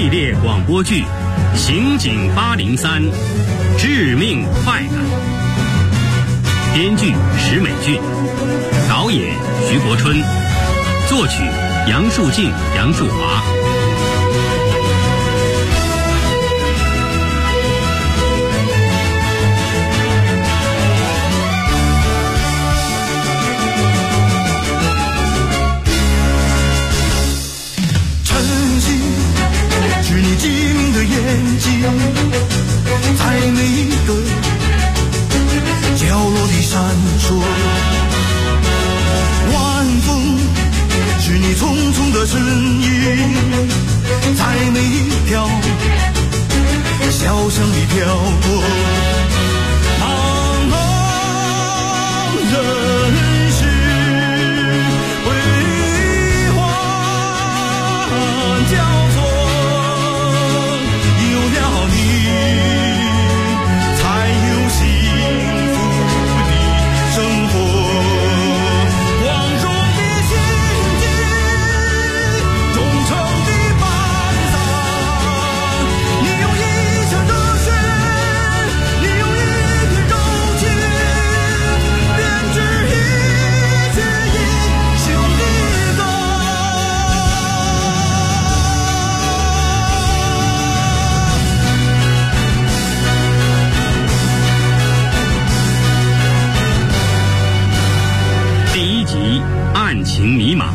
列广播剧《刑警803：致命快感》，编剧石美俊，导演徐国春，作曲杨树静、杨树华。 眼睛在每一个角落里闪烁，晚风是你匆匆的身影，在每一条小巷里飘过。茫茫人世辉煌交错， 案情迷茫。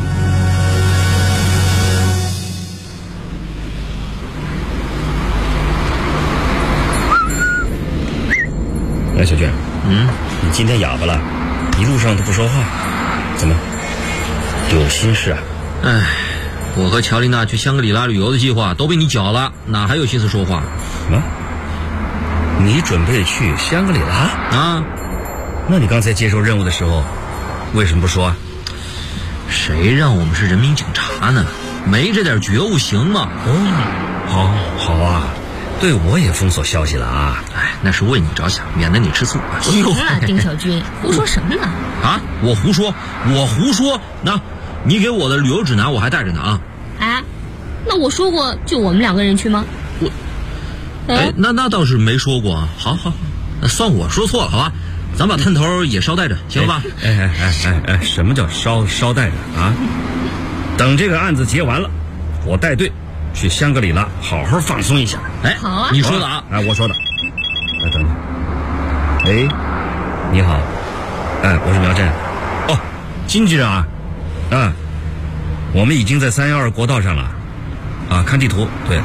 哎，小娟，你今天哑巴了，一路上都不说话，怎么有心事啊？ 哎，我和乔丽娜去香格里拉旅游的计划都被你搅了，哪还有心思说话？ 什么？你准备去香格里拉啊？ 那你刚才接受任务的时候为什么不说啊？ 谁让我们是人民警察呢？没这点觉悟行吗？ 好啊，对我也封锁消息了啊！ 哎，那是为你着想，免得你吃醋。 行了，丁小军，胡说什么呢？ 啊，我胡说？那，你给我的旅游指南我还带着呢啊！ 哎，那我说过就我们2个人去吗？ 那倒是没说过啊。好，那算我说错了，好吧？咱把探头也捎带着，行吧？ 哎，什么叫捎带着啊？等这个案子结完了，我带队去香格里拉好好放松一下。 哎， 好啊， 你说的啊？ 哎，我说的。来，等等。哎，你好，哎，我是苗震。哦，金局长啊，我们已经在312国道上了，啊，看地图，对，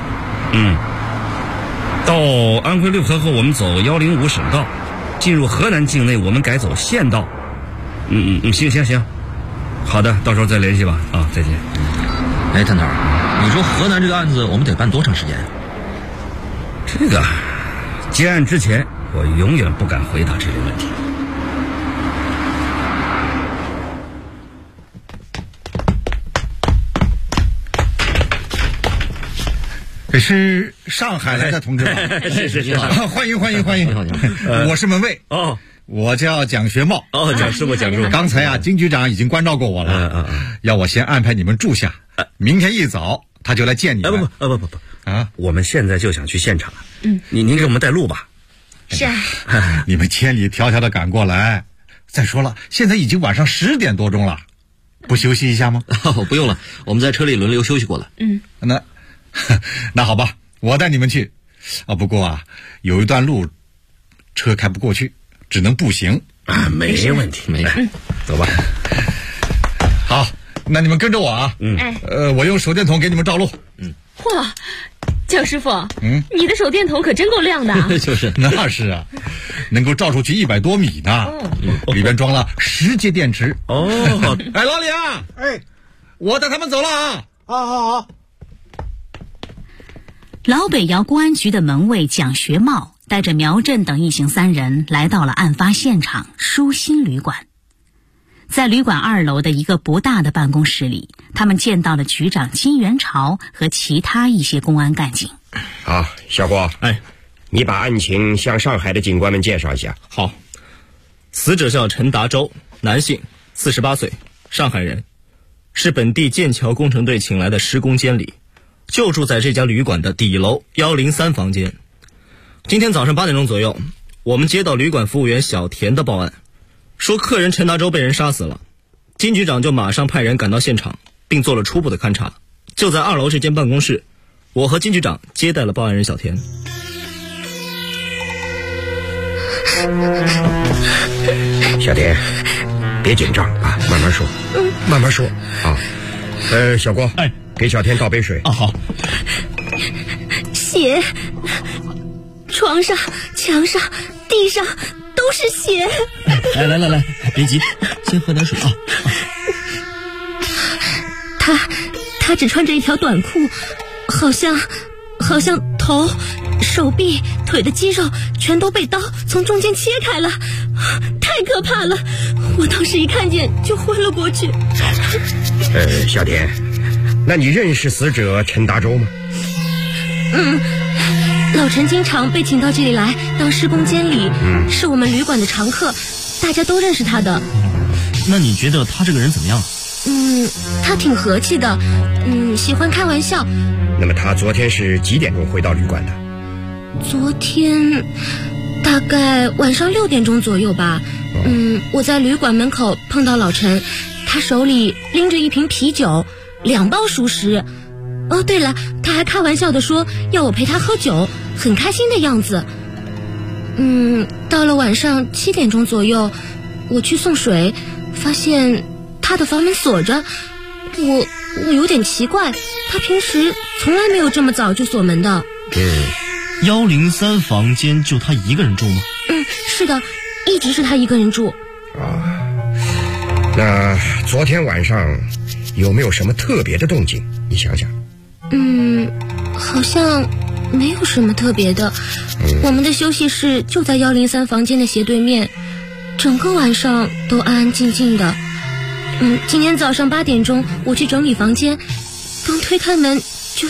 到安徽六合后我们走105省道。进入河南境内，我们改走县道。行，好的，到时候再联系吧。啊，再见。 哎，探头，你说河南这个案子我们得办多长时间？ 这个结案之前，我永远不敢回答这类问题。 这是上海来的同志吧？ 是， 欢迎。 你好。 我是门卫哦， 我叫蒋学茂。 哦，蒋师傅。 刚才啊，金局长已经关照过我了，要我先安排你们住下，明天一早他就来见你们。 不啊！我们现在就想去现场。您给我们带路吧。 是啊。 你们千里迢迢的赶过来，再说了，现在已经晚上10点多钟了，不休息一下吗？ 不用了，我们在车里轮流休息过了。 那好吧，我带你们去。不过啊，有一段路车开不过去，只能步行。 没问题，走吧。 好，那你们跟着我啊。我用手电筒给你们照路。 嚯，蒋师傅，你的手电筒可真够亮的啊。 就是， 那是啊，能够照出去100多米呢。里边装了10节电池。哎，老李啊，我带他们走了啊。 好。 老北窑公安局的门卫蒋学茂带着苗震等一行3人来到了案发现场舒心旅馆。在旅馆2楼的一个不大的办公室里，他们见到了局长金元朝和其他一些公安干警。 好，小郭，你把案情向上海的警官们介绍一下。 好，死者叫陈达洲，男性，48岁，上海人，是本地剑桥工程队请来的施工监理， 就住在这家旅馆的底楼103房间。今天早上8点钟左右，我们接到旅馆服务员小田的报案，说客人陈达洲被人杀死了。金局长就马上派人赶到现场，并做了初步的勘查。就在2楼这间办公室，我和金局长接待了报案人小田。 小田，别紧张啊，慢慢说，慢慢说啊。小郭，给小田倒杯水。 好。 血，床上、墙上、地上都是血。 来，别急，先喝点水啊。 他只穿着一条短裤，好像头、手臂、腿的肌肉全都被刀从中间切开了，太可怕了！我当时一看见就昏了过去。 小田，那你认识死者陈达洲吗？ 老陈经常被请到这里来当施工监理，是我们旅馆的常客，大家都认识他的。 那你觉得他这个人怎么样？ 他挺和气的，喜欢开玩笑。 那么他昨天是几点钟回到旅馆的？ 昨天大概晚上6点钟左右吧。我在旅馆门口碰到老陈，他手里拎着一瓶啤酒，2包熟食。对了，他还开玩笑地说要我陪他喝酒，很开心的样子。到了晚上7点钟左右，我去送水，发现他的房门锁着。我有点奇怪，他平时从来没有这么早就锁门的。 103房间就他一个人住吗？ 是的，一直是他一个人住。 那昨天晚上有没有什么特别的动静？你想想。 好像没有什么特别的。我们的休息室就在103房间的斜对面，整个晚上都安安静静的。今天早上8点钟我去整理房间，刚推开门就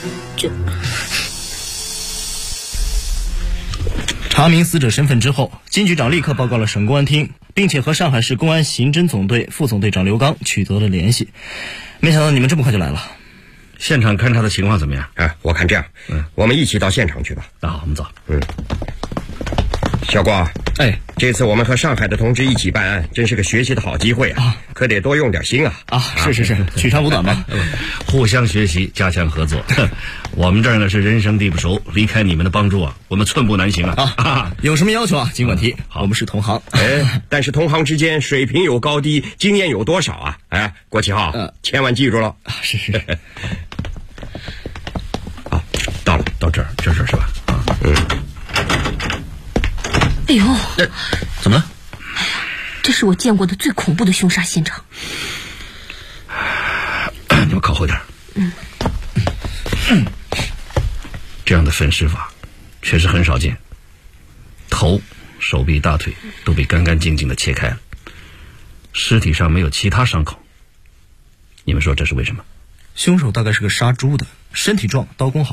查明死者身份之后，金局长立刻报告了省公安厅，并且和上海市公安刑侦总队副总队长刘刚取得了联系。没想到你们这么快就来了。 现场勘查的情况怎么样？ 我看这样，我们一起到现场去吧。 好，我们走。 小郭，这次我们和上海的同志一起办案，真是个学习的好机会啊！可得多用点心啊！ 是，取长补短吧， 互相学习，加强合作。我们这儿呢是人生地不熟，离开你们的帮助我们寸步难行啊！ 有什么要求尽管提，我们是同行。 但是同行之间水平有高低，经验有多少啊？郭启浩，千万记住了。 是。 好，到这儿是吧？ 哎呦， 怎么了？ 这是我见过的最恐怖的凶杀现场。 你们靠后点。这样的分尸法确实很少见，头、手臂、大腿都被干干净净的切开了，尸体上没有其他伤口。你们说这是为什么？ 凶手大概是个杀猪的，身体壮，刀工好。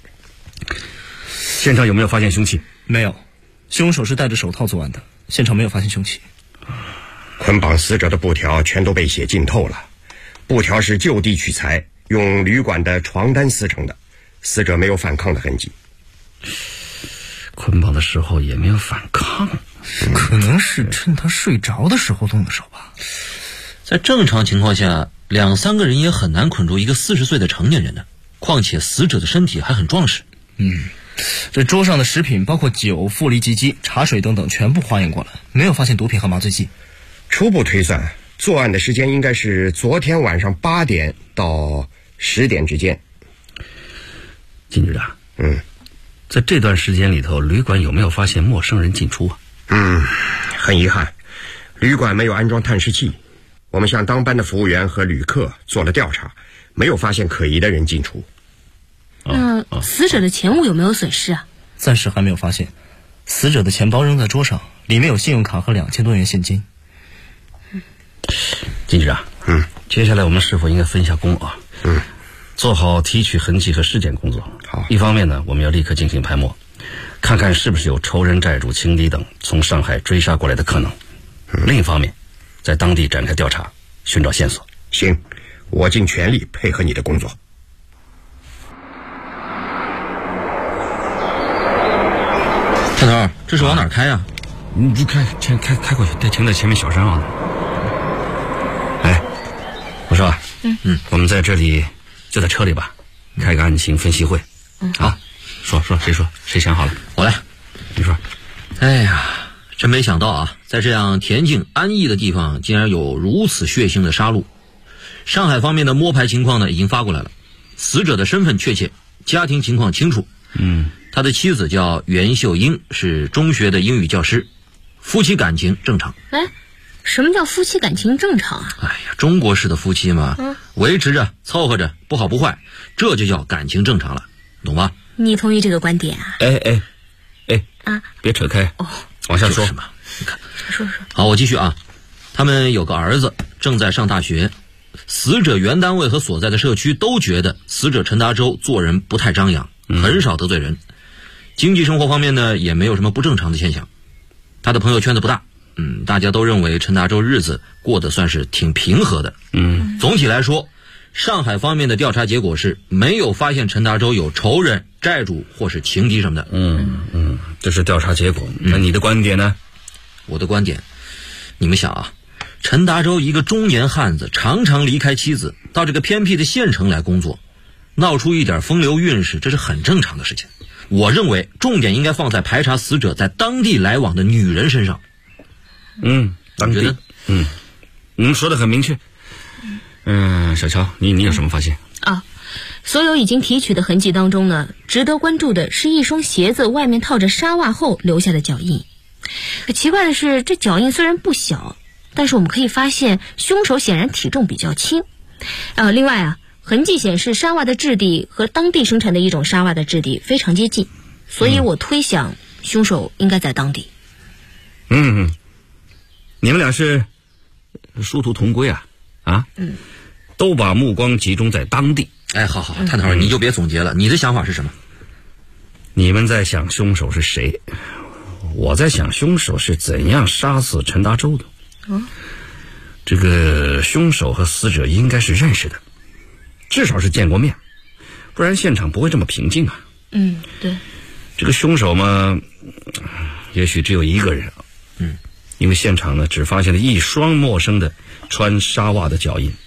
现场有没有发现凶器？ 没有，凶手是戴着手套作案的，现场没有发现凶器。 捆绑死者的布条全都被血浸透了，布条是就地取材，用旅馆的床单撕成的，死者没有反抗的痕迹。 捆绑的时候也没有反抗， 可能是趁他睡着的时候动的手吧。 在正常情况下，2-3个人也很难捆住一个40岁的成年人的，况且死者的身体还很壮实。 这桌上的食品包括酒、负离吉基、茶水等等全部化验过了，没有发现毒品和麻醉剂。 初步推算，作案的时间应该是昨天晚上8点到10点之间。 金局长，在这段时间里头，旅馆有没有发现陌生人进出啊？ 很遗憾，旅馆没有安装探视器。我们向当班的服务员和旅客做了调查，没有发现可疑的人进出。 死者的钱物有没有损失啊？ 暂时还没有发现。死者的钱包扔在桌上，里面有信用卡和2000多元现金。 金局长，接下来我们是否应该分一下工啊？做好提取痕迹和尸检工作。 好， 一方面呢，我们要立刻进行排摸，看看是不是有仇人、债主、情敌等从上海追杀过来的可能。另一方面，在当地展开调查，寻找线索。 行，我尽全力配合你的工作。 探头，这是往哪儿开呀？ 你就开过去，得停在前面小山上。哎，我说，我们在这里就在车里吧，开个案情分析会。好，说谁想好了？ 我来。 你说。 哎呀，真没想到啊，在这样恬静安逸的地方，竟然有如此血腥的杀戮。上海方面的摸排情况呢，已经发过来了，死者的身份确切，家庭情况清楚。他的妻子叫袁秀英，是中学的英语教师，夫妻感情正常。 哎，什么叫夫妻感情正常啊？ 哎呀，中国式的夫妻嘛，维持着凑合着，不好不坏，这就叫感情正常了，懂吧？ 你同意这个观点啊？ 别扯开，往下说。 就是嘛，你看，说。好，我继续啊。他们有个儿子正在上大学，死者原单位和所在的社区都觉得死者陈达洲做人不太张扬，很少得罪人。经济生活方面呢，也没有什么不正常的现象。他的朋友圈子不大，大家都认为陈达洲日子过得算是挺平和的。总体来说，上海方面的调查结果是没有发现陈达洲有仇人、债主或是情敌什么的。 这是调查结果。那你的观点呢？ 我的观点，你们想啊，陈达洲一个中年汉子，常常离开妻子到这个偏僻的县城来工作，闹出一点风流韵事，这是很正常的事情。我认为重点应该放在排查死者在当地来往的女人身上。 当地，说得很明确。小乔，你有什么发现？ 所有已经提取的痕迹当中呢，值得关注的是一双鞋子外面套着纱袜后留下的脚印。可奇怪的是，这脚印虽然不小，但是我们可以发现凶手显然体重比较轻。另外啊，痕迹显示纱袜的质地和当地生产的一种纱袜的质地非常接近，所以我推想凶手应该在当地。 你们俩是殊途同归啊？都把目光集中在当地。 哎，好，探头，你就别总结了，你的想法是什么？ 你们在想凶手是谁，我在想凶手是怎样杀死陈达洲的。这个凶手和死者应该是认识的，至少是见过面，不然现场不会这么平静啊。 对。 这个凶手嘛，也许只有一个人。因为现场呢只发现了一双陌生的穿纱袜的脚印。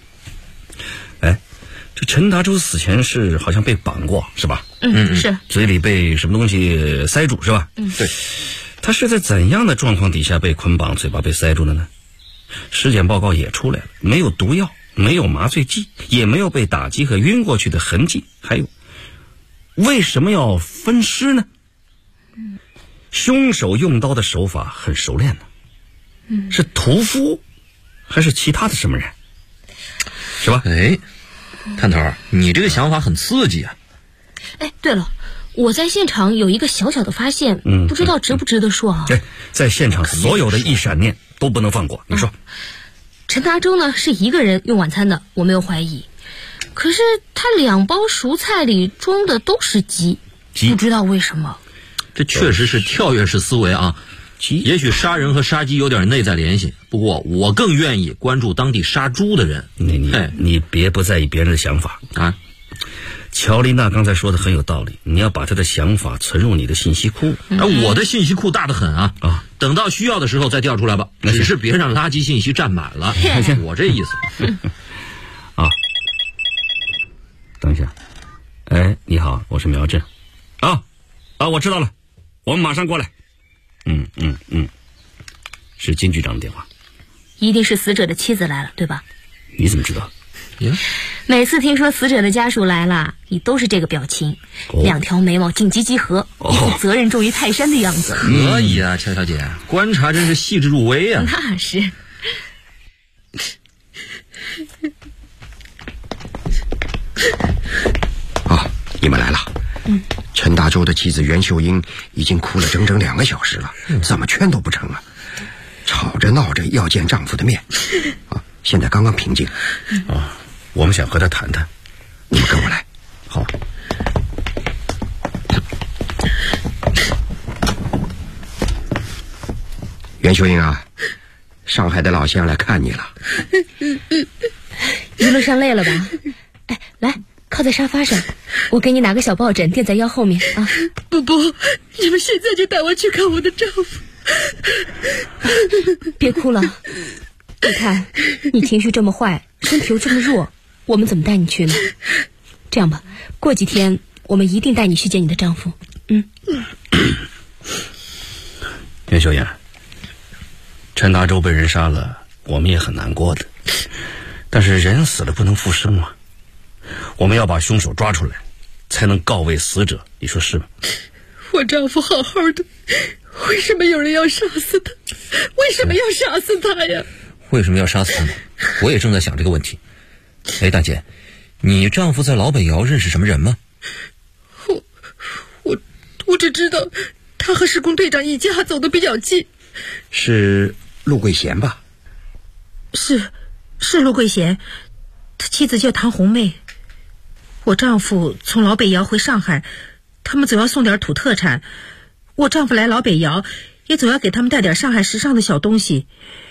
这陈达洲死前是好像被绑过，是吧？ 是。 嘴里被什么东西塞住，是吧？ 对。 他是在怎样的状况底下被捆绑，嘴巴被塞住的呢？尸检报告也出来了，没有毒药，没有麻醉剂，也没有被打击和晕过去的痕迹。还有，为什么要分尸呢？凶手用刀的手法很熟练呢。是屠夫还是其他的什么人？是吧？ 探头，你这个想法很刺激啊。 对了，我在现场有一个小小的发现，不知道值不值得说啊？ 在现场所有的一闪念都不能放过。你说， 陈达洲呢是一个人用晚餐的，我没有怀疑。可是他2包蔬菜里装的都是鸡，不知道为什么。 这确实是跳跃式思维啊。也许杀人和杀鸡有点内在联系，不过我更愿意关注当地杀猪的人。 你别不在意别人的想法啊。乔丽娜刚才说的很有道理，你要把她的想法存入你的信息库。 我的信息库大得很啊，等到需要的时候再调出来吧，只是别让垃圾信息占满了。我这意思。 等一下。你好，我是苗振。我知道了，我们马上过来。是金局长的电话。 一定是死者的妻子来了，对吧？ 你怎么知道？ 每次听说死者的家属来了，你都是这个表情，2条眉毛紧急集合，一副责任重于泰山的样子。 可以啊，乔小姐，观察真是细致入微啊。 那是。 你们来了。陈达洲的妻子袁秀英已经哭了整整2个小时了，怎么劝都不成啊，吵着闹着要见丈夫的面。现在刚刚平静。 我们想和她谈谈。 你们跟我来。 好。 袁秀英啊，上海的老乡来看你了。 一路上累了吧？来， 靠在沙发上，我给你拿个小抱枕垫在腰后面啊。 不，你们现在就带我去看我的丈夫。 别哭了，你看你情绪这么坏，身体又这么弱，我们怎么带你去呢？这样吧，过几天我们一定带你去见你的丈夫。 袁秀妍，陈达洲被人杀了，我们也很难过的，但是人死了不能复生嘛，我们要把凶手抓出来，才能告慰死者，你说是吗？ 我丈夫好好的，为什么有人要杀死他？为什么要杀死他呀？ 为什么要杀死他呢？我也正在想这个问题。哎，大姐，你丈夫在老北窑认识什么人吗？ 我只知道他和施工队长一家走得比较近。 是陆桂贤吧？ 是陆桂贤，他妻子叫唐红妹。我丈夫从老北窑回上海，他们总要送点土特产，我丈夫来老北窑也总要给他们带点上海时尚的小东西。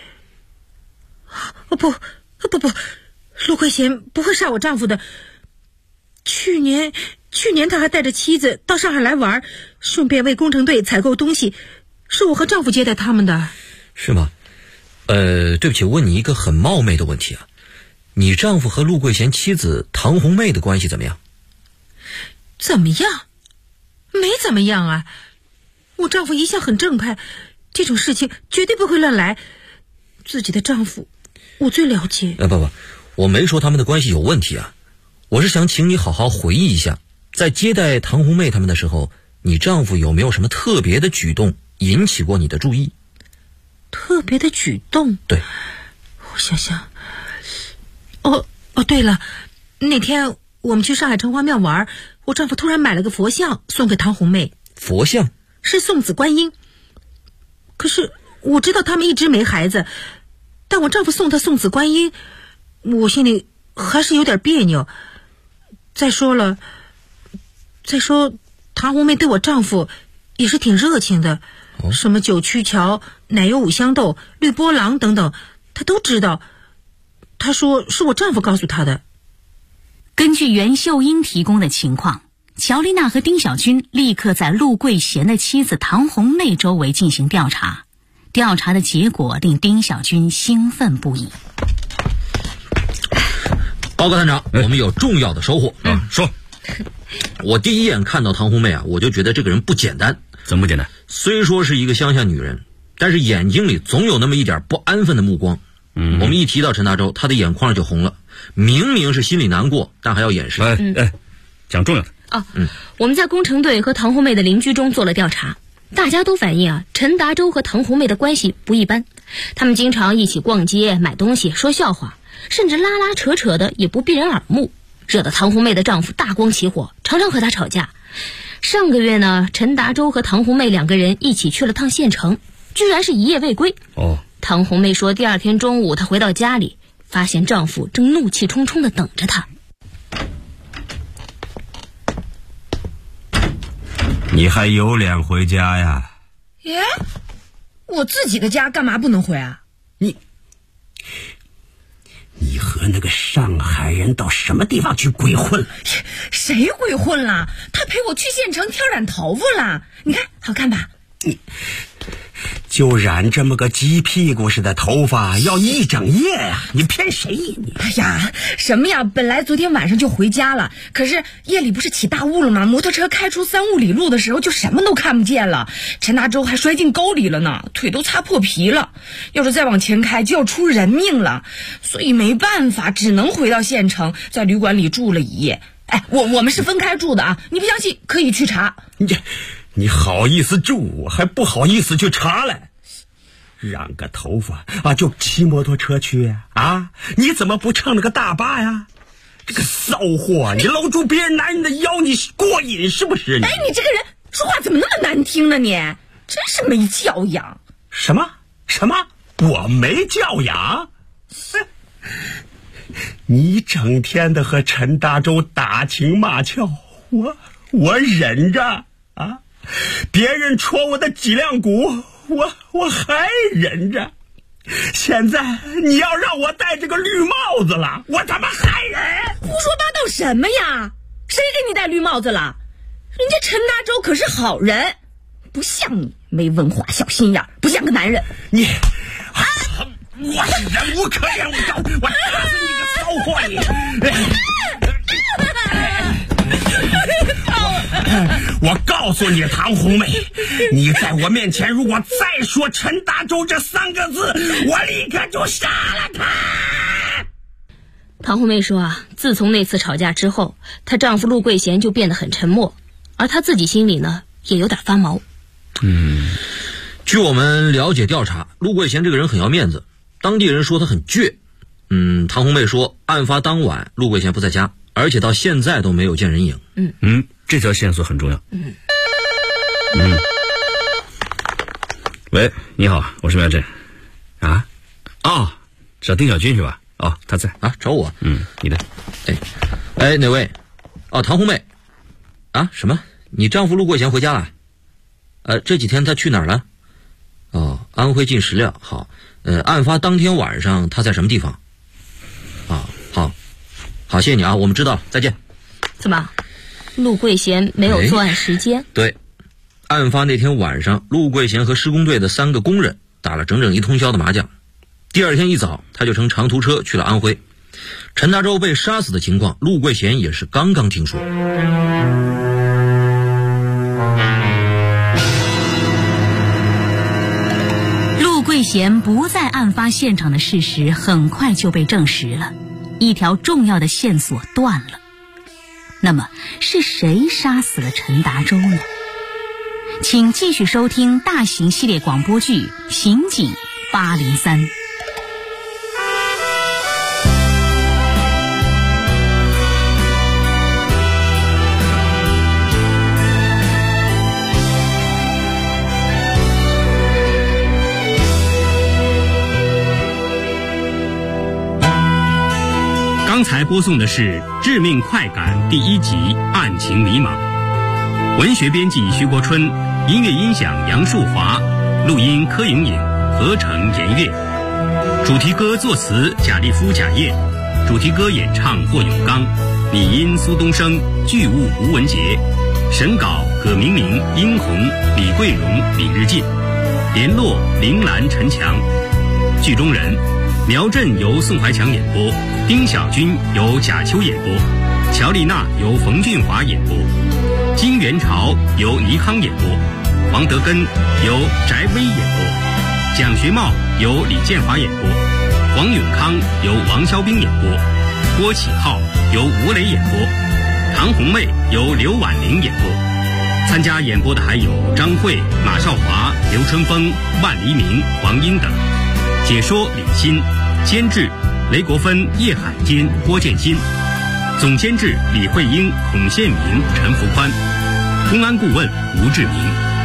不，陆桂贤不会杀我丈夫的。去年他还带着妻子到上海来玩，顺便为工程队采购东西，是我和丈夫接待他们的。 是吗？对不起，问你一个很冒昧的问题啊，你丈夫和陆桂贤妻子唐红妹的关系怎么样？ 怎么样？没怎么样啊，我丈夫一向很正派，这种事情绝对不会乱来。自己的丈夫我最了解。 不，我没说他们的关系有问题啊，我是想请你好好回忆一下，在接待唐红妹他们的时候，你丈夫有没有什么特别的举动引起过你的注意？ 特别的举动？ 对， 我想想。对了，那天我们去上海城隍庙玩，我丈夫突然买了个佛像送给唐红妹。 佛像？ 是送子观音。可是我知道他们一直没孩子，但我丈夫送她送子观音，我心里还是有点别扭。再说唐红妹对我丈夫也是挺热情的，什么九曲桥、奶油五香豆、绿波浪等等，她都知道。她说是我丈夫告诉她的。 根据袁秀英提供的情况，乔丽娜和丁小军立刻在陆桂贤的妻子唐红妹周围进行调查。调查的结果令丁小军兴奋不已。 报告探长，我们有重要的收获。 说。 我第一眼看到唐红妹啊，我就觉得这个人不简单。 怎么不简单？ 虽说是一个乡下女人，但是眼睛里总有那么一点不安分的目光。我们一提到陈大洲，他的眼眶就红了，明明是心里难过，但还要掩饰。 讲重要的。 我们在工程队和唐红妹的邻居中做了调查，大家都反映陈达洲和唐红妹的关系不一般，他们经常一起逛街、买东西、说笑话，甚至拉拉扯扯的也不避人耳目，惹得唐红妹的丈夫大光起火，常常和她吵架。上个月呢，陈达洲和唐红妹2个人一起去了趟县城，居然是一夜未归。唐红妹说第二天中午她回到家里，发现丈夫正怒气冲冲地等着她。 你还有脸回家呀？ 我自己的家干嘛不能回啊？ 你和那个上海人到什么地方去鬼混了？ 谁鬼混了？他陪我去县城挑染头发了，你看好看吧？ 就染这么个鸡屁股似的头发，要一整夜呀！你骗谁呀你？ 哎呀，什么呀？本来昨天晚上就回家了，可是夜里不是起大雾了吗？摩托车开出3五里路的时候，就什么都看不见了。陈大洲还摔进沟里了呢，腿都擦破皮了。要是再往前开，就要出人命了。所以没办法，只能回到县城，在旅馆里住了一夜。我们是分开住的啊！你不相信可以去查。 你好意思住，还不好意思去查来？染个头发啊，就骑摩托车去啊？你怎么不乘了个大巴呀？这个骚货，你搂住别人男人的腰，你过瘾是不是？ 你这个人说话怎么那么难听呢？你真是没教养。 什么？我没教养？你整天的和陈大洲打情骂俏，我忍着啊。别人戳我的脊梁骨，我还忍着。 现在你要让我戴这个绿帽子了，我他妈害人！ 胡说八道什么呀？谁给你戴绿帽子了？人家陈大洲可是好人，不像你没文化小心眼，不像个男人。 你，我是忍无可忍，我打死你个骚货你！我告诉你，唐红梅，你在我面前如果再说陈大洲这3个字，我立刻就杀了他。 唐红梅说啊，自从那次吵架之后，她丈夫陆桂贤就变得很沉默，而她自己心里呢也有点发毛。 据我们了解调查，陆桂贤这个人很要面子，当地人说他很倔。唐红梅说，案发当晚陆桂贤不在家，而且到现在都没有见人影。 这条线索很重要。喂，你好，我是苗振。找丁小军是吧？他在啊，找我。 你的。 哪位？唐红梅。什么？你丈夫陆桂贤回家了？这几天他去哪儿了？安徽进石料。好，案发当天晚上他在什么地方？好，谢谢你啊，我们知道了，再见。 怎么？陆桂贤没有作案时间？ 对，案发那天晚上，陆桂贤和施工队的3个工人打了整整1通宵的麻将。第二天一早，他就乘长途车去了安徽。陈大洲被杀死的情况，陆桂贤也是刚刚听说。 陆桂贤不在案发现场的事实很快就被证实了，一条重要的线索断了。那么是谁杀死了陈达洲呢？请继续收听大型系列广播剧《刑警803》。 刚才播送的是《致命快感》第1集《案情迷茫》，文学编辑徐国春，音乐音响杨树华，录音柯莹莹，合成严月，主题歌作词贾立夫、贾燕，主题歌演唱霍永刚，拟音苏东升，剧务吴文杰，审稿葛明明、殷红、李桂荣、李日进，联络林兰、陈强，剧中人苗振由宋怀强演播，丁小军由贾秋演播，乔丽娜由冯俊华演播，金元朝由倪康演播，黄德根由翟威演播，蒋学茂由李建华演播，黄永康由王肖兵演播，郭启浩由吴磊演播，唐红妹由刘婉玲演播。参加演播的还有张慧、马少华、刘春风、万黎明、黄英等。解说李欣，监制雷国芬、叶海坚、郭建新，总监制李慧英、孔宪明、陈福宽，公安顾问吴志明。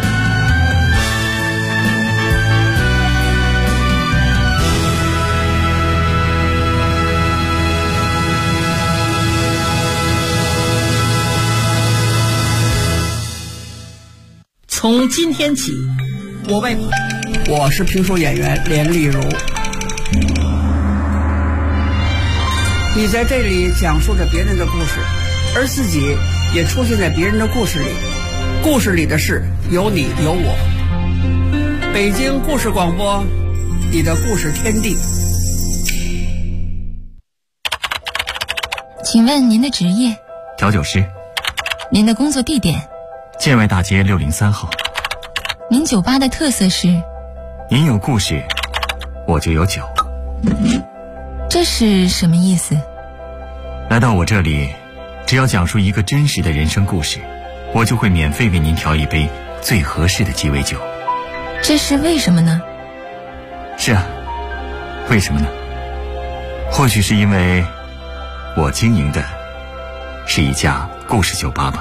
从今天起，我是评书演员连丽如。你在这里讲述着别人的故事，而自己也出现在别人的故事里。故事里的事有你有我。北京故事广播，你的故事天地。 请问您的职业？ 调酒师。 您的工作地点？ 建外大街603号。 您酒吧的特色是？ 您有故事，我就有酒。 这是什么意思？ 来到我这里，只要讲述一个真实的人生故事，我就会免费为您调一杯最合适的鸡尾酒。 这是为什么呢？ 是啊，为什么呢？或许是因为我经营的是一家故事酒吧吧。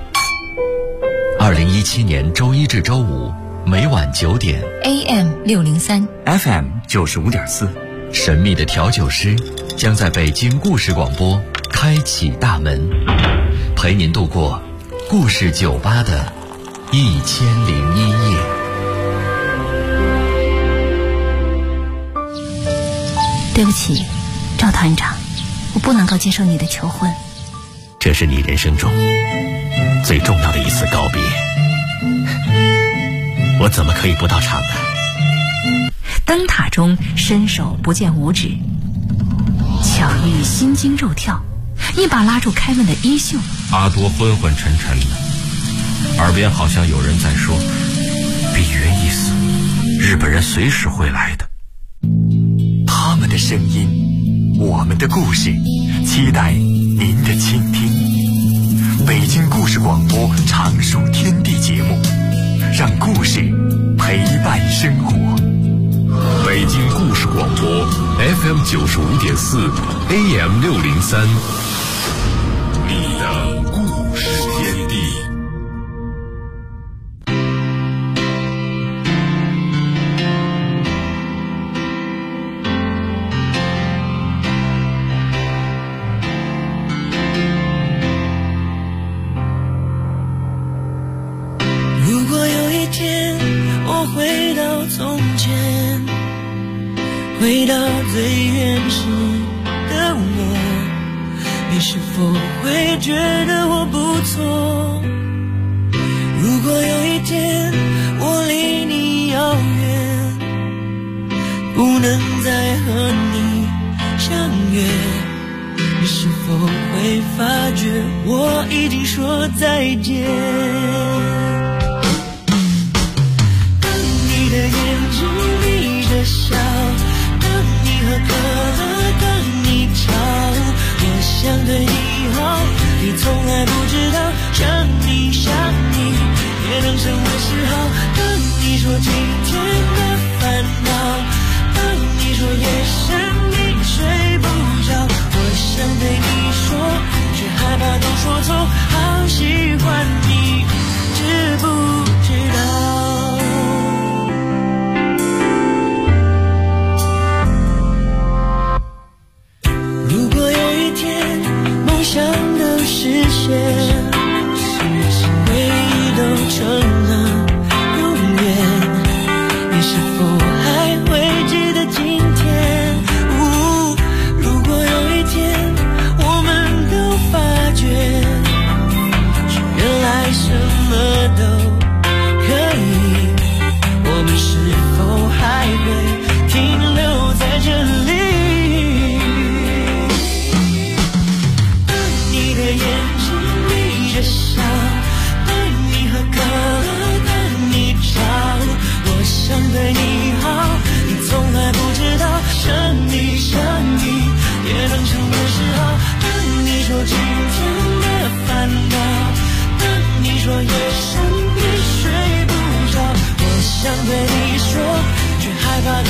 2017年周一至周五每晚9点 AM 603 FM 95.4， 神秘的调酒师将在北京故事广播开启大门，陪您度过故事酒吧的1001夜。 对不起，赵团长，我不能够接受你的求婚。 这是你人生中最重要的一次告别，我怎么可以不到场呢？ 灯塔中伸手不见五指，巧遇心惊肉跳，一把拉住开门的衣袖。 阿多昏昏沉沉的，耳边好像有人在说：“比云一死，日本人随时会来的。” 他们的声音，我们的故事，期待您的倾听。北京故事广播常数天地节目，让故事陪伴生活。 北京故事广播 FM 95.4 AM 603，你的故事天地。 如果有一天我回到从前，回到最原始的我，你是否会觉得我不错？如果有一天我离你遥远，不能再和你相约，你是否会发觉我已经说再见？当你的眼睛眯着笑，喝可乐等你吵，我想对你好，你从来不知道，想你想你也能成为嗜好。等你说今天的烦恼，等你说夜深你睡不着，我想对你说，却害怕都说错，好喜欢你，知不知道？想都实现，回忆都成了永远，你是否还会记得今天？如果有一天我们都发觉，原来什么都可以，我们是否还会停留在这里？眼睛眯着笑，等你喝可乐，等你吵，我想对你好，你从来不知道，想你想你也能成为嗜好。等你说今天的烦恼，等你说夜深你睡不着，我想对你说，却害怕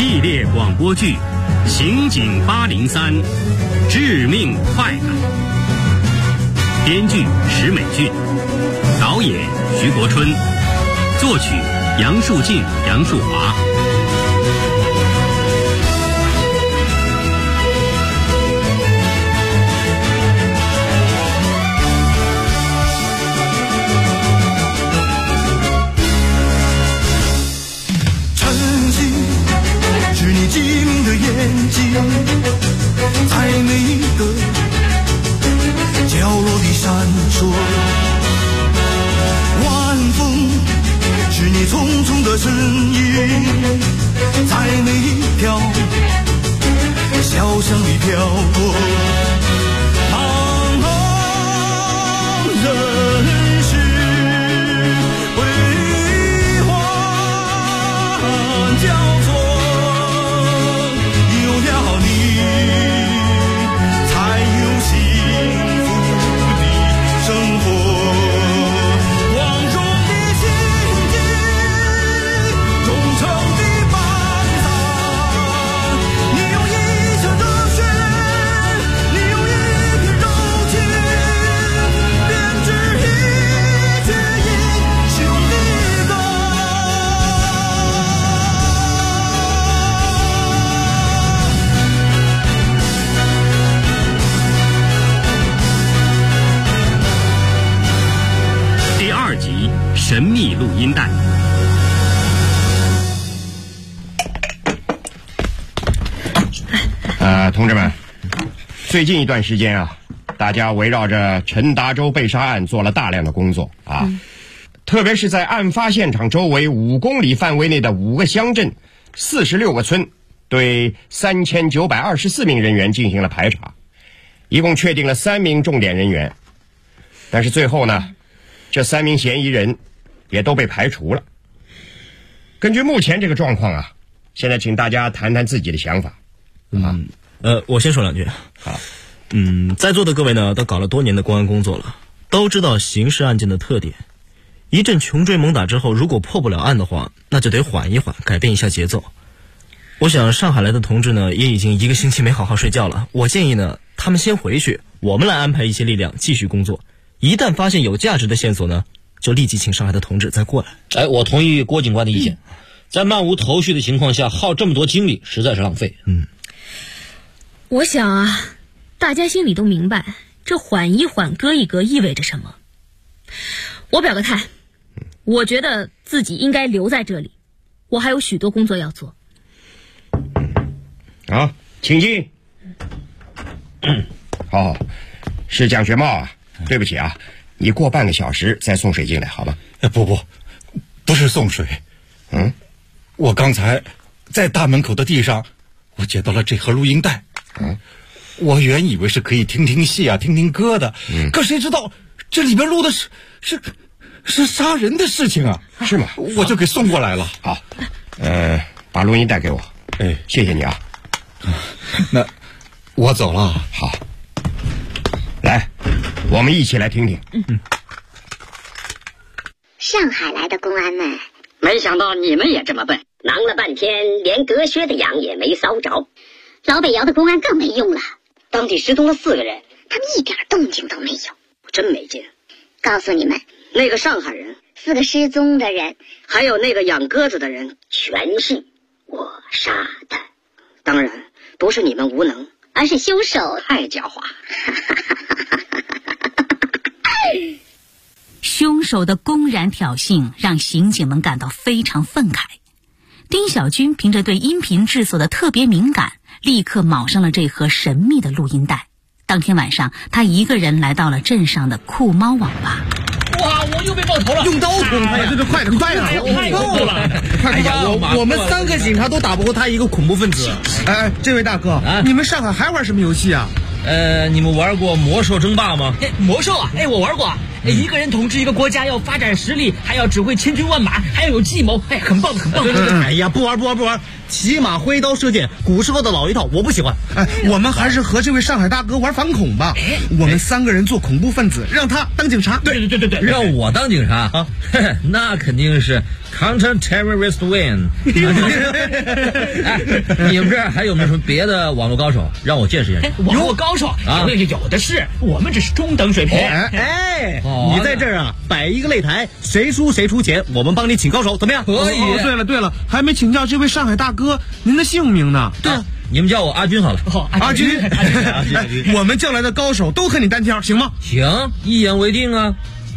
系列广播剧《刑警803：致命快感》，编剧石美俊，导演徐国春，作曲杨树静、杨树华。 机灵的眼睛，在每个角落里闪烁。晚风是你匆匆的身影，在每条小巷里飘过。茫茫人世辉煌交错。 神秘录音带。 同志们，最近一段时间啊，大家围绕着陈达洲被杀案做了大量的工作啊，特别是在案发现场周围5公里范围内的5个乡镇、46个村，对3924名人员进行了排查，一共确定了3名重点人员。但是最后呢，这3名嫌疑人也都被排除了。根据目前这个状况啊，现在请大家谈谈自己的想法。 我先说2句。 好。 在座的各位呢，都搞了多年的公安工作了，都知道刑事案件的特点。一阵穷追猛打之后，如果破不了案的话，那就得缓一缓，改变一下节奏。我想上海来的同志呢，也已经1个星期没好好睡觉了。我建议呢，他们先回去，我们来安排一些力量继续工作。一旦发现有价值的线索呢，就立即请上海的同志再过来。 我同意郭警官的意见，在漫无头绪的情况下耗这么多精力实在是浪费。 我想啊，大家心里都明白这缓一缓割一割意味着什么。我表个态，我觉得自己应该留在这里，我还有许多工作要做。 好，请进。好，是蒋学茂啊，对不起啊，你过半个小时再送水进来好吗？ 不是送水。我刚才在大门口的地上，我捡到了这盒录音带。我原以为是可以听听戏啊，听听歌的，可谁知道这里边录的是杀人的事情啊。 是吗？ 我就给送过来了。 好，把录音带给我。谢谢你啊。 那我走了。 好，来，我们一起来听听。 上海来的公安们， 没想到你们也这么笨，忙了半天连隔靴的痒也没搔着。 老北窑的公安更没用了， 当地失踪了4个人， 他们一点动静都没有， 真没劲。 告诉你们， 那个上海人 ，4个失踪的人， 还有那个养鸽子的人， 全是我杀的。 当然不是你们无能， 而是凶手太狡猾。 凶手的公然挑衅让刑警们感到非常愤慨。丁小军凭着对音频制作的特别敏感，立刻卯上了这盒神秘的录音带。当天晚上，他一个人来到了镇上的酷猫网吧。 哇，我又被爆头了！ 用刀捅他呀！ 这快点，太恐怖了！ 快点， 我们3个警察都打不过他一个恐怖分子。 这位大哥，你们上海还玩什么游戏啊？ 你们玩过魔兽争霸吗？ 魔兽啊，我玩过。一个人统治一个国家，要发展实力，还要指挥千军万马，还要有计谋，很棒的，很棒的。 哎呀，不玩，骑马挥刀射箭，古时候的老一套，我不喜欢。我们还是和这位上海大哥玩反恐吧。我们3个人做恐怖分子，让他当警察。 对， 让我当警察啊？那肯定是 Counter terrorist win。哎，你们这儿还有没有什么别的网络高手让我见识见识？ 网络高手啊， 有的是，我们只是中等水平。 你在这儿啊，摆一个擂台，谁输谁出钱，我们帮你请高手，怎么样？ 可以。 对了，还没请教这位上海大哥您的姓名呢。 对啊，你们叫我阿军好了。 阿军，我们叫来的高手都和你单挑，行吗？ 行，一言为定啊。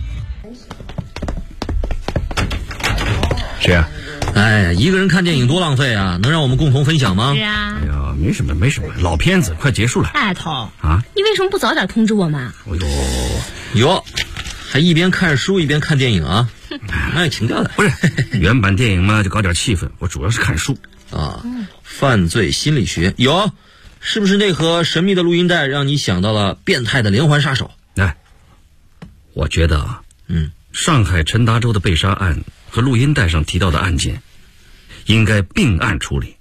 是啊。 哎，一个人看电影多浪费啊，能让我们共同分享吗？ 是啊。 哎呀，没什么，老片子快结束了。 大头啊， 你为什么不早点通知我们？ 哟，还一边看书一边看电影啊？那也挺屌的。 不是原版电影嘛，就搞点气氛。我主要是看书啊。犯罪心理学有，是不是那盒神秘的录音带让你想到了变态的连环杀手？ 哎，我觉得啊，上海陈达洲的被杀案和录音带上提到的案件，应该并案处理。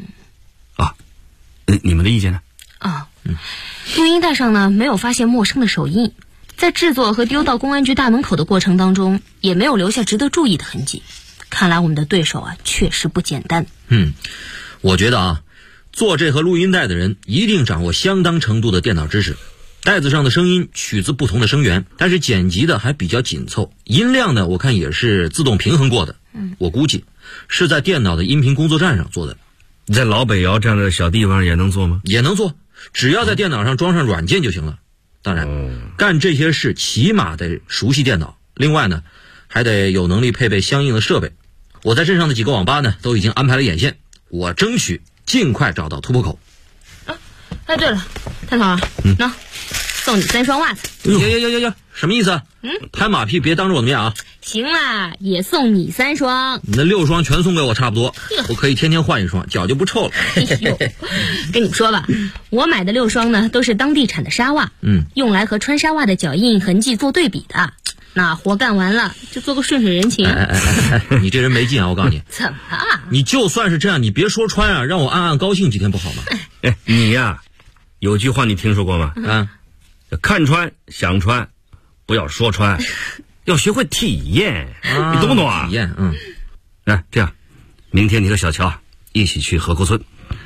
你们的意见呢？ 录音带上呢没有发现陌生的手印，在制作和丢到公安局大门口的过程当中，也没有留下值得注意的痕迹。看来我们的对手啊确实不简单。 我觉得啊，做这盒录音带的人一定掌握相当程度的电脑知识。带子上的声音取自不同的声源，但是剪辑的还比较紧凑，音量呢我看也是自动平衡过的。我估计是在电脑的音频工作站上做的。 在老北窑这样的小地方也能做吗？ 也能做，只要在电脑上装上软件就行了。当然，干这些事起码得熟悉电脑，另外呢还得有能力配备相应的设备。我在镇上的几个网吧呢都已经安排了眼线，我争取尽快找到突破口。 哎，对了，探头，那送你3双袜子。 哟，什么意思？拍马屁别当着我的面啊！ 行啦，也送你3双。 你那6双全送给我差不多，我可以天天换1双，脚就不臭了。 跟你说吧，我买的6双呢都是当地产的纱袜，用来和穿纱袜的脚印痕迹做对比的。那活干完了就做个顺水人情。 你这人没劲啊！我告诉你， 怎么了？ 你就算是这样，你别说穿啊，让我暗暗高兴几天不好吗？ 你呀，有句话你听说过吗？看穿想穿，不要说穿，要学会体验，你懂不懂啊？ 体验， 来，这样，明天你和小乔一起去河沟村，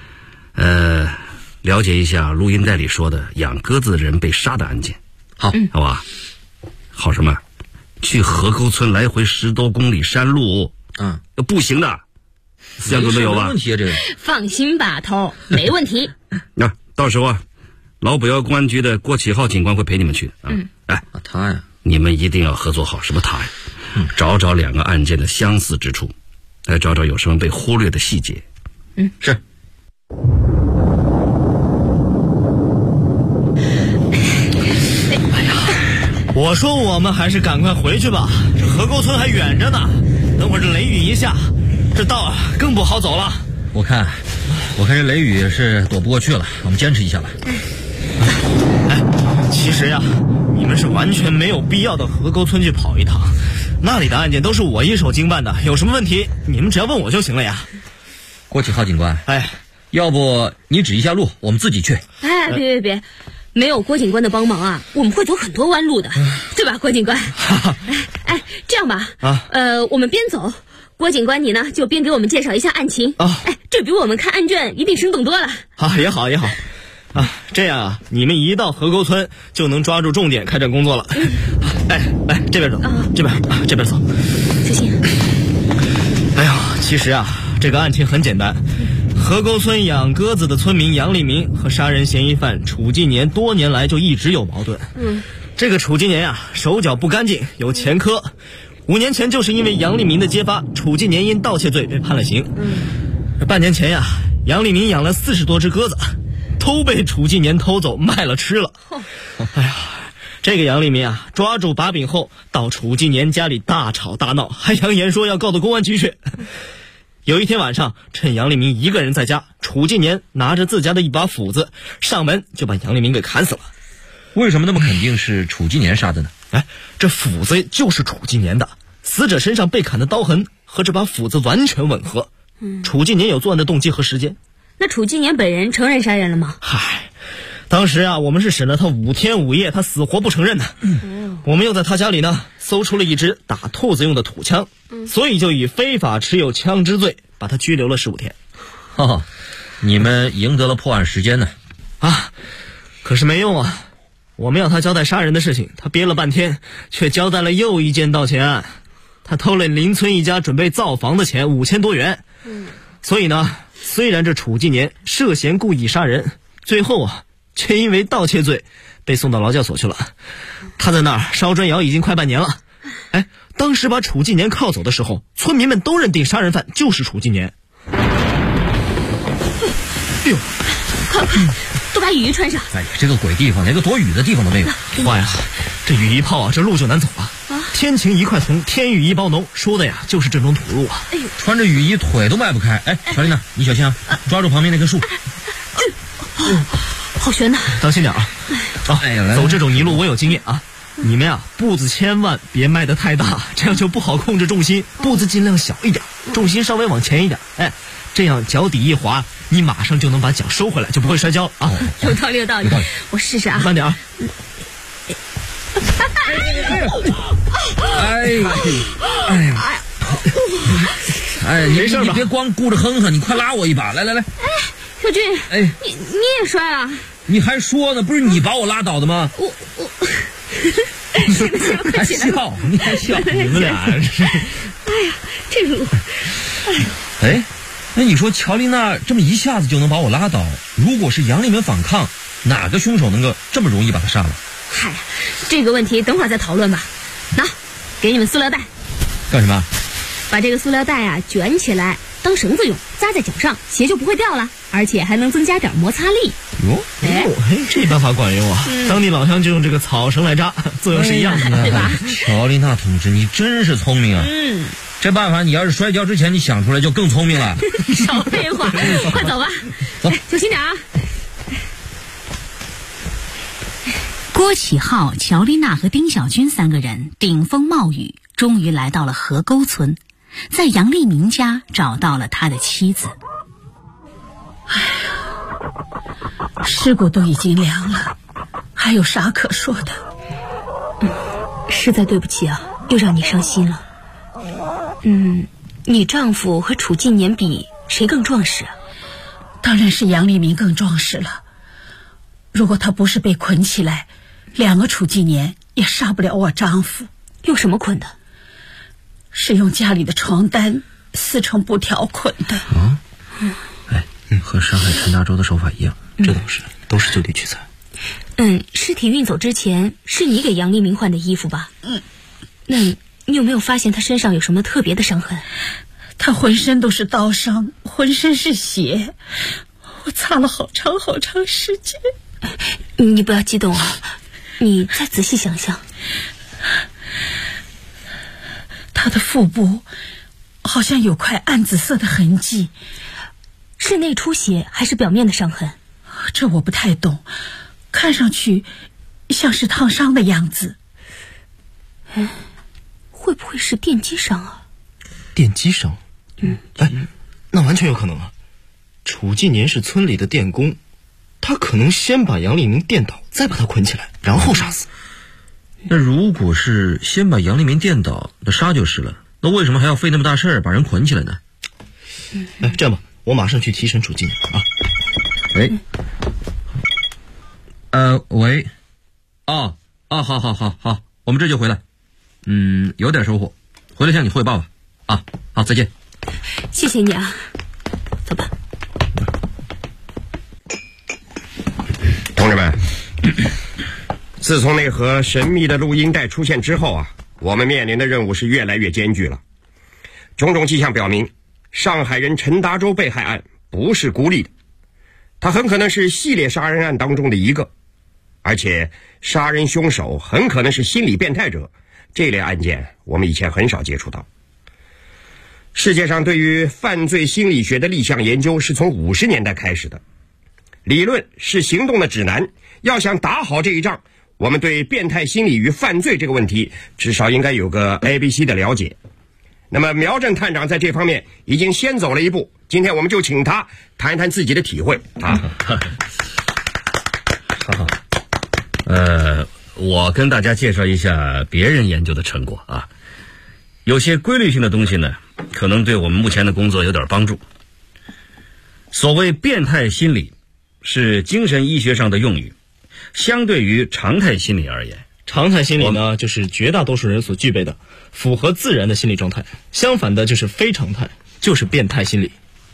了解一下录音带里说的养鸽子的人被杀的案件。 好吧？好什么？去河沟村来回10多公里山路，步行的，思想准备有吧？ 没问题啊，这个。 放心吧，头，没问题。 那到时候啊，老北窑公安局的郭启浩警官会陪你们去他呀， 你们一定要合作好。什么他呀？找找2个案件的相似之处，来找找有什么被忽略的细节。 是。 我说我们还是赶快回去吧，这河沟村还远着呢。等会儿这雷雨一下，这道更不好走了。 我看这雷雨是躲不过去了，我们坚持一下吧。 其实呀，你们是完全没有必要到河沟村去跑一趟，那里的案件都是我一手经办的，有什么问题你们只要问我就行了呀。 郭启浩警官，要不你指一下路，我们自己去。 别，没有郭警官的帮忙啊，我们会走很多弯路的，对吧，郭警官？这样吧，我们边走，郭警官你呢就边给我们介绍一下案情。这比我们看案卷一定生动多了。 也好这样啊，你们一到河沟村就能抓住重点开展工作了。这边走，这边走， 小心。 其实啊，这个案情很简单。河沟村养鸽子的村民杨立民和杀人嫌疑犯楚继年多年来就一直有矛盾。这个楚继年啊，手脚不干净，有前科。5年前就是因为杨立民的揭发，楚继年因盗窃罪被判了刑。半年前呀，杨立民养了40多只鸽子，都被楚继年偷走卖了吃了。这个杨立民啊，抓住把柄后到楚继年家里大吵大闹，还扬言说要告到公安局去。有一天晚上，趁杨立民一个人在家，楚继年拿着自家的一把斧子上门就把杨立民给砍死了。 为什么那么肯定是楚继年杀的呢？ 这斧子就是楚继年的，死者身上被砍的刀痕和这把斧子完全吻合。楚继年有作案的动机和时间。 那楚继年本人承认杀人了吗？ 当时啊，我们是审了他5天5夜，他死活不承认的。我们又在他家里呢搜出了一支打兔子用的土枪，所以就以非法持有枪支罪把他拘留了15天。 你们赢得了破案时间呢。 可是没用啊！我们要他交代杀人的事情，他憋了半天，却交代了又一件盗窃案。他偷了邻村一家准备造房的钱5000多元。所以呢，虽然这楚继年涉嫌故意杀人，最后啊，却因为盗窃罪被送到劳教所去了。他在那儿烧砖窑已经快半年了。当时把楚继年铐走的时候，村民们都认定杀人犯就是楚继年。 快，都把雨衣穿上。 这个鬼地方连个躲雨的地方都没有。 坏了，这雨衣泡啊，这路就难走了。天晴一块铜，天雨一包农，说的呀就是这种土路啊。 穿着雨衣腿都迈不开。乔丽娜，你小心啊，抓住旁边那棵树。 好悬呐！ 当心点啊！走这种泥路我有经验啊。你们呀，步子千万别迈得太大，这样就不好控制重心。步子尽量小一点，重心稍微往前一点。这样脚底一滑，你马上就能把脚收回来，就不会摔跤了啊！ 有道理，有道理。我试试啊。 慢点啊！ 你别光顾着哼哼，你快拉我一把，来。 小军，你也摔了？ 你还说呢？不是你把我拉倒的吗？ 我还笑？你还笑？ 你们俩是？ 这路， 那你说乔丽娜这么一下子就能把我拉倒，如果是杨立明反抗，哪个凶手能够这么容易把他杀了？ 这个问题等会儿再讨论吧。拿，给你们塑料袋。 干什么？ 把这个塑料袋啊卷起来当绳子用，扎在脚上，鞋就不会掉了，而且还能增加点摩擦力。 这办法管用啊！当地老乡就用这个草绳来扎，作用是一样的， 对吧？ 乔丽娜同志，你真是聪明啊！这办法你要是摔跤之前你想出来就更聪明了。 少废话，快走吧。 走， 小心点啊！ 郭启浩、乔丽娜和丁小军3个人顶风冒雨，终于来到了河沟村，在杨立明家找到了他的妻子。 尸骨都已经凉了，还有啥可说的？ 实在对不起啊，又让你伤心了。你丈夫和楚继年比，谁更壮实啊？ 当然是杨立明更壮实了。如果他不是被捆起来，2个楚继年也杀不了我丈夫。 用什么捆的？ 是用家里的床单撕成布条捆的。 和杀害陈大洲的手法一样，这都是就地取材。 尸体运走之前是你给杨立明换的衣服吧？那你有没有发现他身上有什么特别的伤痕？ 他浑身都是刀伤，浑身是血，我擦了好长好长时间。 你不要激动啊，你再仔细想想。 他的腹部好像有块暗紫色的痕迹， 是内出血还是表面的伤痕？ 这我不太懂，看上去像是烫伤的样子。 会不会是电击伤啊？ 电击伤？那完全有可能啊。楚继年是村里的电工，他可能先把杨立明电倒，再把他捆起来，然后杀死。 那如果是先把杨立明电倒，那杀就是了。那为什么还要费那么大事儿把人捆起来呢？ 这样吧，我马上去提审楚继年啊。 喂，好，我们这就回来。有点收获，回来向你汇报吧。好，再见。 谢谢你啊，走吧。 同志们，自从那盒神秘的录音带出现之后啊，我们面临的任务是越来越艰巨了。种种迹象表明，上海人陈达洲被害案不是孤立的，他很可能是系列杀人案当中的一个，而且杀人凶手很可能是心理变态者。这类案件我们以前很少接触到。世界上对于犯罪心理学的立项研究是从50年代开始的，理论是行动的指南。要想打好这一仗，我们对变态心理与犯罪这个问题至少应该有个 ABC 的了解。那么苗振探长在这方面已经先走了一步，今天我们就请他谈一谈自己的体会啊。 好。我跟大家介绍一下别人研究的成果啊。有些规律性的东西呢，可能对我们目前的工作有点帮助。所谓变态心理是精神医学上的用语，相对于常态心理而言， 常态心理呢，就是绝大多数人所具备的符合自然的心理状态，相反的就是非常态，就是变态心理。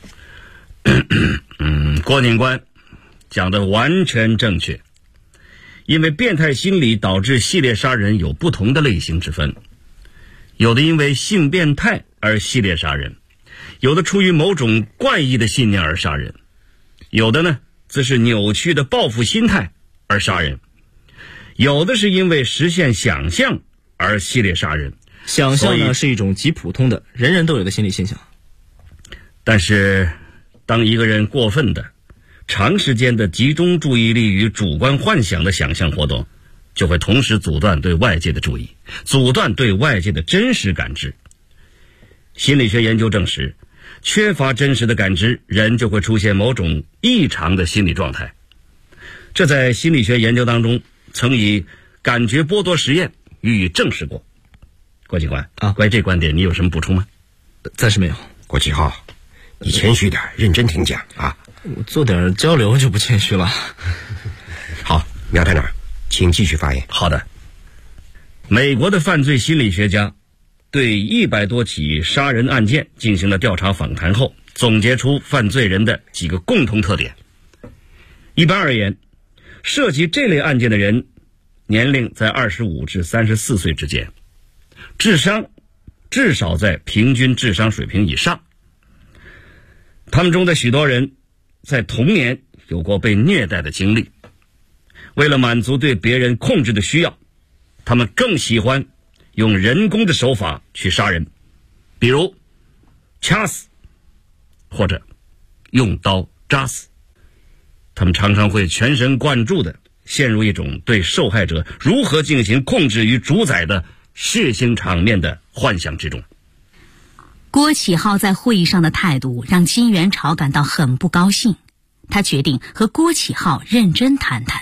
郭警官讲的完全正确。因为变态心理导致系列杀人有不同的类型之分，有的因为性变态而系列杀人，有的出于某种怪异的信念而杀人，有的呢则是扭曲的报复心态而杀人，有的是因为实现想象而系列杀人。 想象呢是一种极普通的人人都有的心理现象， 但是当一个人过分的长时间的集中注意力于主观幻想的想象活动，就会同时阻断对外界的注意，阻断对外界的真实感知。心理学研究证实，缺乏真实的感知，人就会出现某种异常的心理状态。这在心理学研究当中曾以感觉剥夺实验予以证实过。郭警官关于这观点你有什么补充吗？ 暂时没有。 郭启浩，你谦虚点，认真听讲啊。 我做点交流就不谦虚了。 好，苗探长，请继续发言。 好的。美国的犯罪心理学家对100多起杀人案件进行了调查访谈后，总结出犯罪人的几个共同特点。一般而言，涉及这类案件的人年龄在25至34岁之间，智商至少在平均智商水平以上。他们中的许多人在童年有过被虐待的经历，为了满足对别人控制的需要，他们更喜欢用人工的手法去杀人，比如掐死或者用刀扎死。他们常常会全神贯注地陷入一种对受害者如何进行控制与主宰的血腥场面的幻想之中。 郭启浩在会议上的态度让金元朝感到很不高兴，他决定和郭启浩认真谈谈。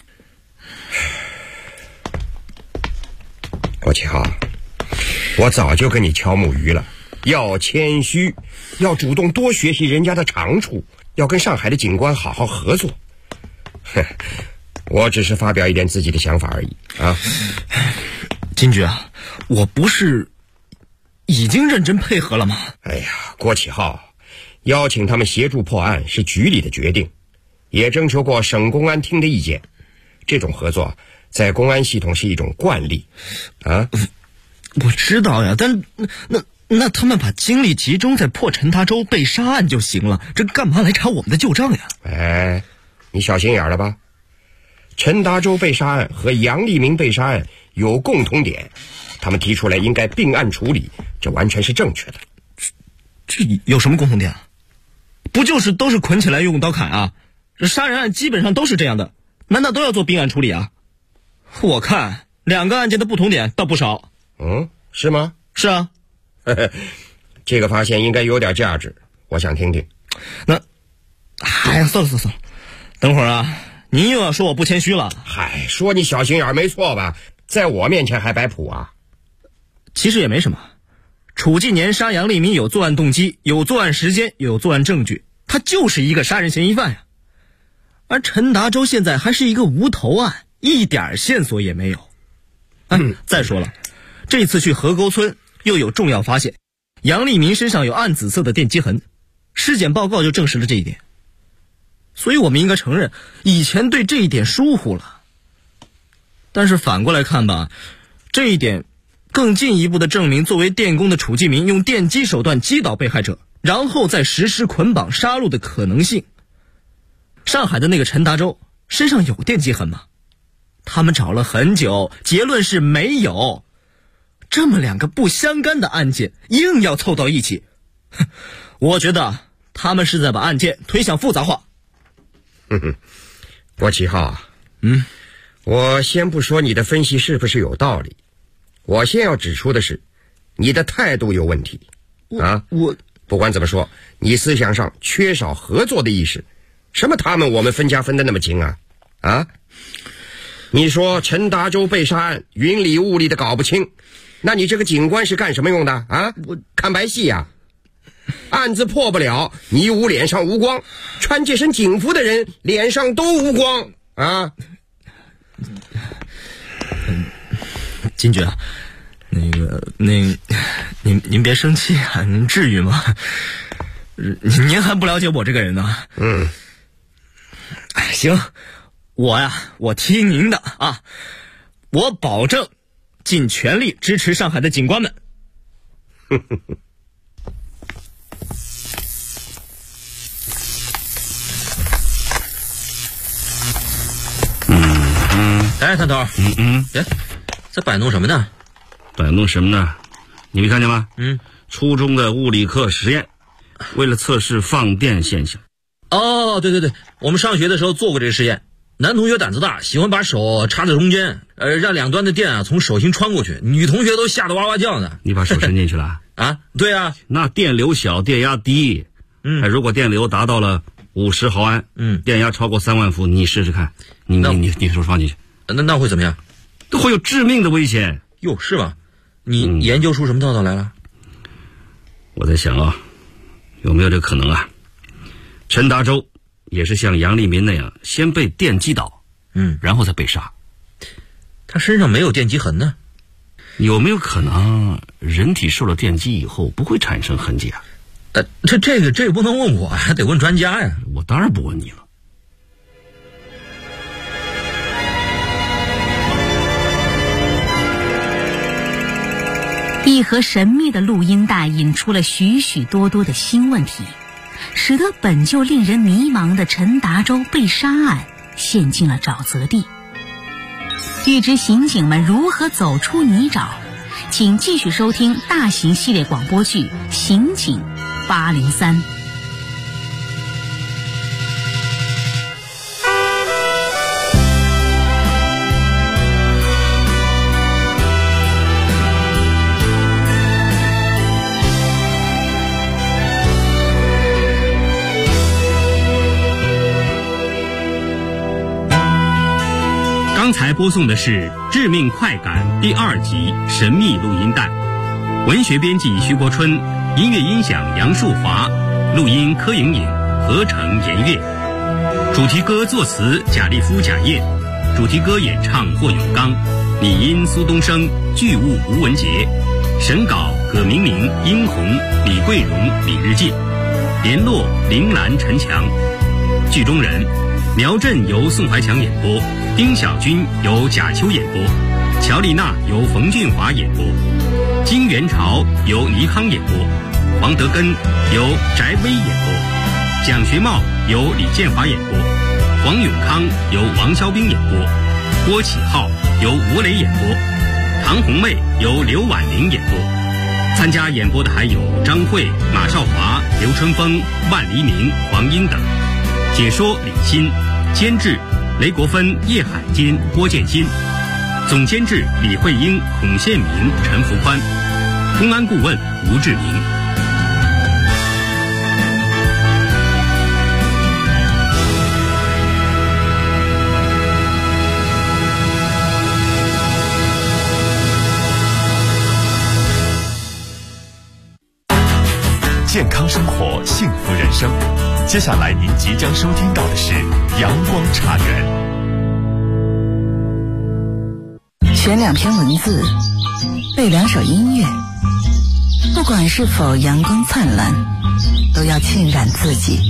郭启浩，我早就跟你敲木鱼了，要谦虚，要主动多学习人家的长处，要跟上海的警官好好合作。我只是发表一点自己的想法而已啊。 金局啊，我不是已经认真配合了吗？ 哎呀，郭启浩，邀请他们协助破案是局里的决定，也征求过省公安厅的意见。这种合作在公安系统是一种惯例啊。 我知道呀，但那他们把精力集中在破陈达洲被杀案就行了，这干嘛来查我们的旧账呀？ 哎，你小心眼了吧？陈达洲被杀案和杨立明被杀案有共同点，他们提出来应该并案处理，这完全是正确的。 这有什么共同点啊？不就是都是捆起来用刀砍啊？这杀人案基本上都是这样的，难道都要做并案处理啊？我看两个案件的不同点倒不少。 是吗？ 是啊。 这个发现应该有点价值，我想听听。 那算了，等会儿啊，您又要说我不谦虚了。 嗨，说你小心眼没错吧？在我面前还摆谱啊？ 其实也没什么，楚继年杀杨立明有作案动机，有作案时间，有作案证据，他就是一个杀人嫌疑犯呀。而陈达洲现在还是一个无头案，一点线索也没有。再说了，这次去河沟村又有重要发现，杨立明身上有暗紫色的电击痕，尸检报告就证实了这一点。所以我们应该承认以前对这一点疏忽了。但是反过来看吧，这一点更进一步的证明作为电工的楚继明用电击手段击倒被害者，然后再实施捆绑杀戮的可能性。上海的那个陈达洲身上有电击痕吗？他们找了很久，结论是没有。这么两个不相干的案件硬要凑到一起，我觉得他们是在把案件推向复杂化。 郭启浩，我先不说你的分析是不是有道理，我先要指出的是你的态度有问题我不管怎么说，你思想上缺少合作的意识。什么他们我们分家分得那么精啊？ 你说陈达洲被杀案云里雾里的搞不清，那你这个警官是干什么用的啊？看白戏呀？案子破不了，你捂脸上无光，穿这身警服的人脸上都无光啊！ 金局啊，您别生气啊，您至于吗？您还不了解我这个人呢。行，我听您的啊，我保证尽全力支持上海的警官们。 哎，探头，在摆弄什么呢？ 摆弄什么呢？你没看见吗？初中的物理课实验，为了测试放电现象。 哦，对，我们上学的时候做过这个实验。男同学胆子大，喜欢把手插在中间，让两端的电从手心穿过去。女同学都吓得哇哇叫呢。 你把手伸进去了？ 啊，对啊。 那电流小，电压低。如果电流达到了50毫安，电压超过3万伏，你试试看。你手放进去。 那会怎么样？ 会有致命的危险。 哟，是吗？你研究出什么道道来了？ 我在想有没有这可能啊？陈达洲也是像杨利民那样，先被电击倒，然后再被杀。 他身上没有电击痕呢。 有没有可能人体受了电击以后不会产生痕迹啊？ 这个不能问我，还得问专家呀。 我当然不问你了。 一盒神秘的录音带引出了许许多多的新问题，使得本就令人迷茫的陈达洲被杀案陷进了沼泽地。欲知刑警们如何走出泥沼，请继续收听大型系列广播剧《刑警803》。 刚才播送的是《致命快感》第2集神秘录音带，文学编辑徐国春，音乐音响杨树华，录音柯莹莹，合成严月。主题歌作词贾立夫、贾燕，主题歌演唱霍永刚，拟音苏东升，剧务吴文杰，审稿葛明明、殷红、李桂荣、李日进，联络林兰、陈强。剧中人苗振由宋怀强演播，丁小军由贾秋演播，乔丽娜由冯俊华演播，金元朝由倪康演播，黄德根由翟威演播，蒋学茂由李建华演播，黄永康由王肖兵演播，郭启浩由吴磊演播，唐红妹由刘婉玲演播。参加演播的还有张慧、马少华、刘春风、万黎明、黄英等。解说李欣，监制雷国芬、叶海金、郭建新，总监制李慧英、孔宪明、陈福宽，公安顾问吴志明。 健康生活，幸福人生。接下来您即将收听到的是阳光茶园。 选2篇文字，背2首音乐，不管是否阳光灿烂，都要浸染自己。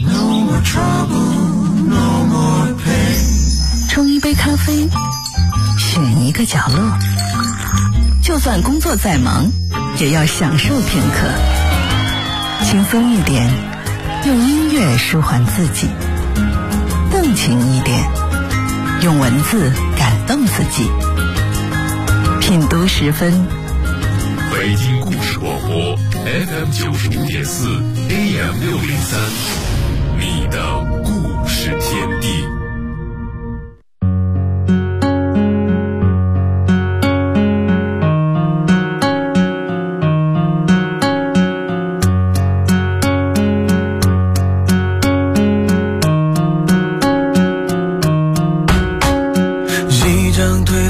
冲一杯咖啡，选一个角落，就算工作再忙，也要享受片刻。轻松一点，用音乐舒缓自己；动情一点，用文字感动自己。品读10分， 北京故事广播 FM 95.4 AM 603，你的故事天地。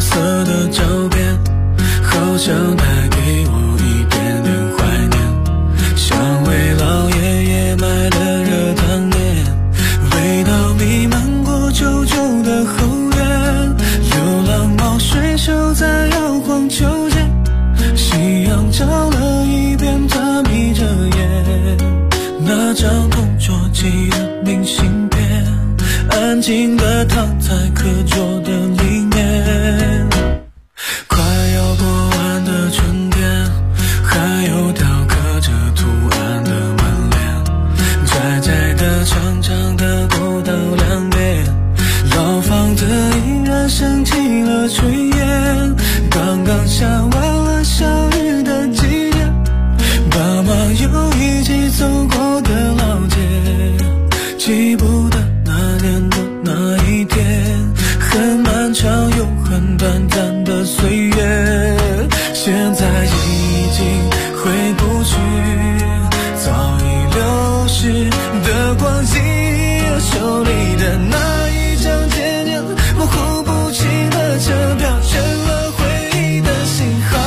色的照片，好像带给我一点点怀念，像为老爷爷买的热汤面，味道弥漫过旧旧的后院，流浪猫睡熟在摇晃秋千，夕阳照了一遍，它眯着眼，那张同桌寄的明信片，安静地躺在课桌的里面。快要过完的春天，还有雕刻着图案的门帘，窄窄的长长的过道两边，老房子依然升起了炊烟，刚刚下完了小雨的季节，爸妈又一起走过的老街，记不得那年的那一天，很漫长又很短暂的岁月，现在已经回不去早已流逝的光景，手里的那一张渐渐模糊不清的车票，成了回忆的信号。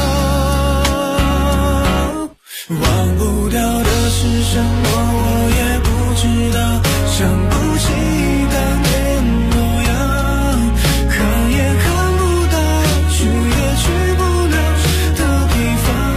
忘不掉的是什么我也不知道，想不起当年模样，看也看不到，去也去不了的地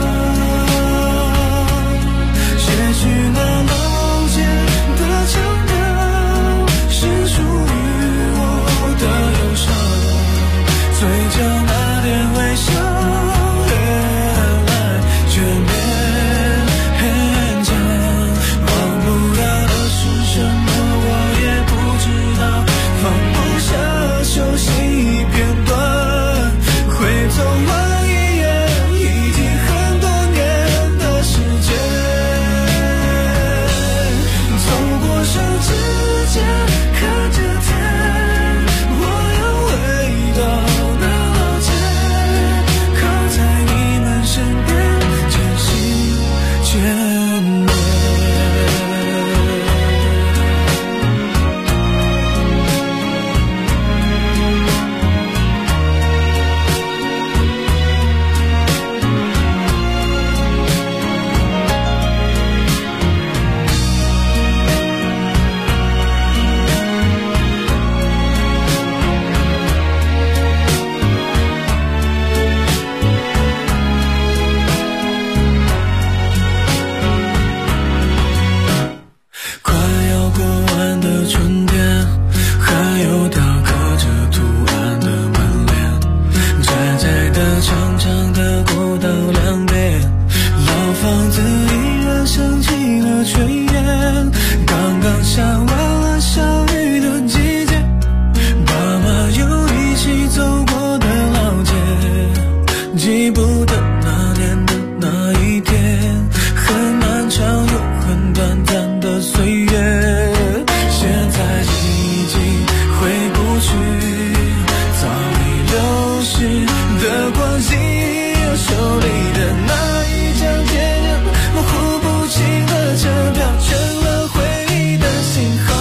方，写去那老街的腔调，是属于我的忧伤，嘴角那点微笑越来越勉强，忘不掉的是什么我也不知道，放不下熟悉片段，会走完一页已经很多年的时间，走过山之间看着天，我要回到那老街，靠在你们身边，渐行渐远。快要过完的春天，还有雕刻着图案的门帘，窄窄的长长的过道两边，老房子依然升起了炊烟，刚刚下完了小雨的季节，爸妈又一起走过的老街，记不得那年的那一天，很漫长又很短暂的岁月，现在已经回不去早已流逝的光景，手里的那一张渐渐模糊不清的车票，成了回忆的信号。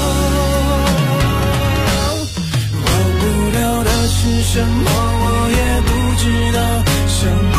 忘不了的是什么我也不知道，想